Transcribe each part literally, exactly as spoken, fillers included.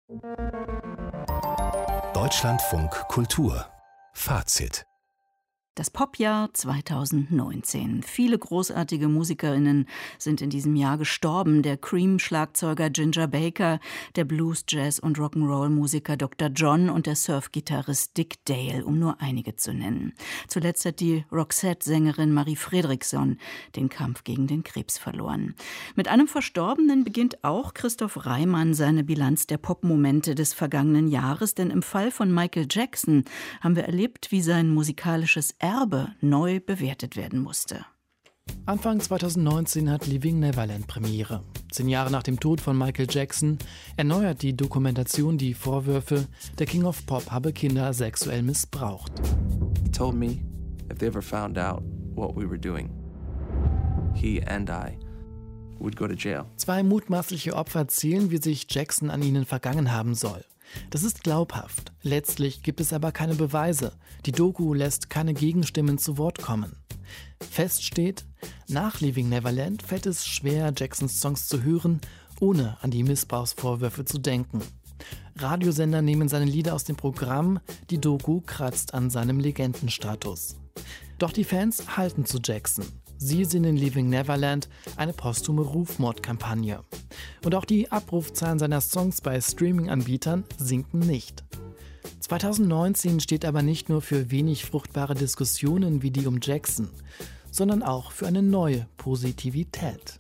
Deutschlandfunk Kultur Fazit. Das Popjahr zweitausendneunzehn. Viele großartige MusikerInnen sind in diesem Jahr gestorben. Der Cream-Schlagzeuger Ginger Baker, der Blues-, Jazz- und Rock'n'Roll-Musiker Doktor John und der Surf-Gitarrist Dick Dale, um nur einige zu nennen. Zuletzt hat die Roxette-Sängerin Marie Fredriksson den Kampf gegen den Krebs verloren. Mit einem Verstorbenen beginnt auch Christoph Reimann seine Bilanz der Popmomente des vergangenen Jahres. Denn im Fall von Michael Jackson haben wir erlebt, wie sein musikalisches Erbe neu bewertet werden musste. Anfang zweitausendneunzehn hat Living Neverland Premiere. Zehn Jahre nach dem Tod von Michael Jackson erneuert die Dokumentation die Vorwürfe, der King of Pop habe Kinder sexuell missbraucht. He told me if they ever found out what we were doing, he and I would go to jail. Zwei mutmaßliche Opfer erzählen, wie sich Jackson an ihnen vergangen haben soll. Das ist glaubhaft. Letztlich gibt es aber keine Beweise. Die Doku lässt keine Gegenstimmen zu Wort kommen. Fest steht, nach Leaving Neverland fällt es schwer, Jacksons Songs zu hören, ohne an die Missbrauchsvorwürfe zu denken. Radiosender nehmen seine Lieder aus dem Programm, die Doku kratzt an seinem Legendenstatus. Doch die Fans halten zu Jackson. Sie sehen in Leaving Neverland eine posthume Rufmordkampagne. Und auch die Abrufzahlen seiner Songs bei Streaming-Anbietern sinken nicht. zweitausendneunzehn steht aber nicht nur für wenig fruchtbare Diskussionen wie die um Jackson, sondern auch für eine neue Positivität.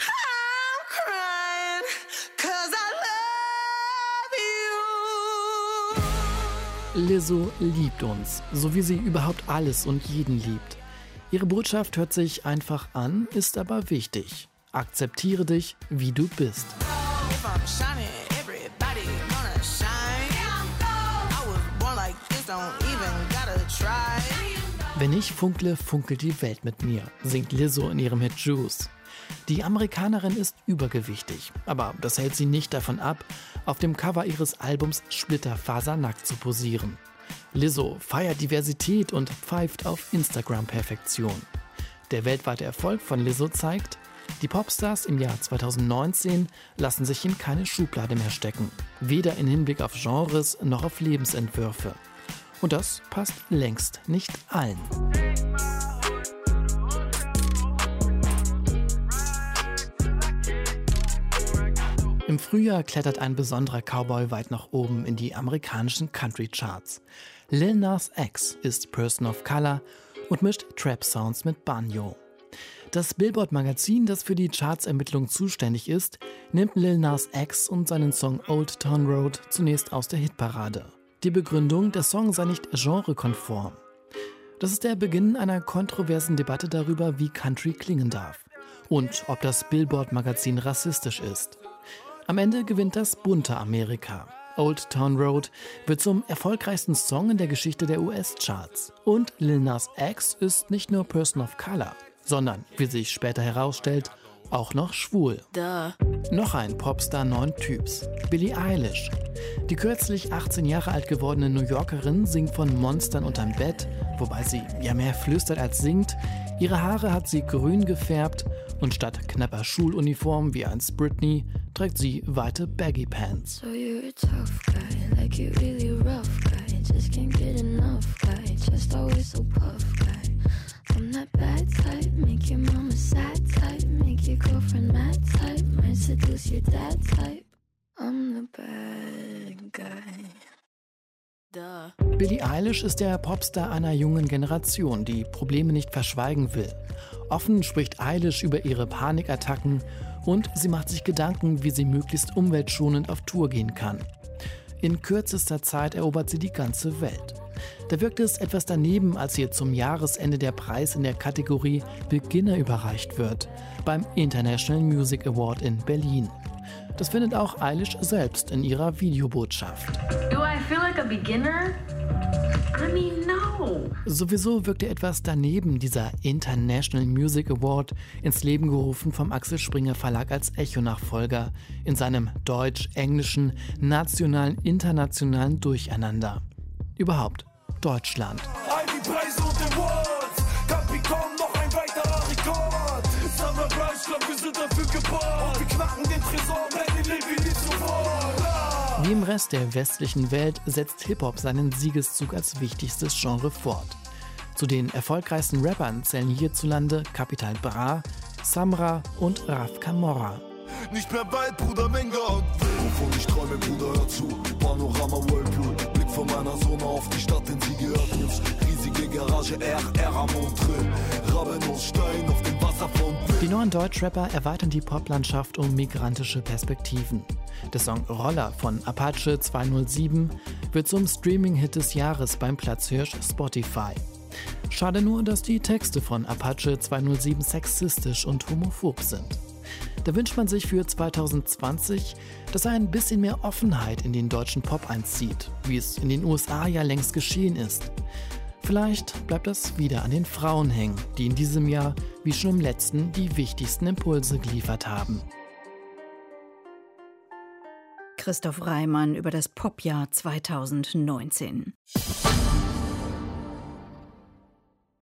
Lizzo liebt uns, so wie sie überhaupt alles und jeden liebt. Ihre Botschaft hört sich einfach an, ist aber wichtig. Akzeptiere dich, wie du bist. Wenn ich funkle, funkelt die Welt mit mir, singt Lizzo in ihrem Hit Juice. Die Amerikanerin ist übergewichtig, aber das hält sie nicht davon ab, auf dem Cover ihres Albums splitterfasernackt zu posieren. Lizzo feiert Diversität und pfeift auf Instagram-Perfektion. Der weltweite Erfolg von Lizzo zeigt, die Popstars im Jahr zweitausendneunzehn lassen sich in keine Schublade mehr stecken. Weder in Hinblick auf Genres noch auf Lebensentwürfe. Und das passt längst nicht allen. Im Frühjahr klettert ein besonderer Cowboy weit nach oben in die amerikanischen Country-Charts. Lil Nas X ist Person of Color und mischt Trap-Sounds mit Banjo. Das Billboard-Magazin, das für die Chartsermittlung zuständig ist, nimmt Lil Nas X und seinen Song Old Town Road zunächst aus der Hitparade. Die Begründung, der Song sei nicht genrekonform. Das ist der Beginn einer kontroversen Debatte darüber, wie Country klingen darf und ob das Billboard-Magazin rassistisch ist. Am Ende gewinnt das bunte Amerika. Old Town Road wird zum erfolgreichsten Song in der Geschichte der U S-Charts. Und Lil Nas X ist nicht nur Person of Color, sondern, wie sich später herausstellt, auch noch schwul. Duh. Noch ein Popstar neuen Typs, Billie Eilish. Die kürzlich achtzehn Jahre alt gewordene New Yorkerin singt von Monstern unterm Bett, wobei sie ja mehr flüstert als singt. Ihre Haare hat sie grün gefärbt und statt knapper Schuluniform wie einst Britney trägt sie weite Baggy Pants. So you're a tough guy, like you really rough guy, just can't get enough guy, just always so puff guy. I'm that bad type, make your mama sad type, make your girlfriend mad type, might seduce your dad type. I'm the bad guy. Duh. Billie Eilish ist der Popstar einer jungen Generation, die Probleme nicht verschweigen will. Offen spricht Eilish über ihre Panikattacken und sie macht sich Gedanken, wie sie möglichst umweltschonend auf Tour gehen kann. In kürzester Zeit erobert sie die ganze Welt. Da wirkt es etwas daneben, als ihr zum Jahresende der Preis in der Kategorie Beginner überreicht wird, beim International Music Award in Berlin. Das findet auch Eilish selbst in ihrer Videobotschaft. Do I feel like a beginner? I mean, no. Sowieso wirkte etwas daneben, dieser International Music Award, ins Leben gerufen vom Axel Springer Verlag als Echo-Nachfolger, in seinem deutsch-englischen, nationalen, internationalen Durcheinander. Überhaupt Deutschland. All die Preise und Awards, Capricorn, noch ein weiterer Rekord. Summer Rush, glaub wir sind dafür geboren. Und wir knacken den Tresor, Benny Levy nicht sofort. Wie im Rest der westlichen Welt setzt Hip-Hop seinen Siegeszug als wichtigstes Genre fort. Zu den erfolgreichsten Rappern zählen hierzulande Capital Bra, Samra und Raf Camorra. Nicht mehr weit, Bruder, Wenger. Wovon ich träume, Bruder, hör zu. Panorama Whirlpool. Blick von meiner Sonne auf die Stadt, in sie gehört uns. Riesige Garage, R, R am Montreux. Raben aus Stein auf dem Wasser von Bill. Die neuen Deutschrapper erweitern die Poplandschaft um migrantische Perspektiven. Der Song Roller von Apache zweihundertsieben wird zum Streaming-Hit des Jahres beim Platzhirsch Spotify. Schade nur, dass die Texte von Apache zweihundertsieben sexistisch und homophob sind. Da wünscht man sich für zwanzig zwanzig, dass ein bisschen mehr Offenheit in den deutschen Pop einzieht, wie es in den U S A ja längst geschehen ist. Vielleicht bleibt das wieder an den Frauen hängen, die in diesem Jahr, wie schon im letzten, die wichtigsten Impulse geliefert haben. Christoph Reimann über das Popjahr zweitausendneunzehn.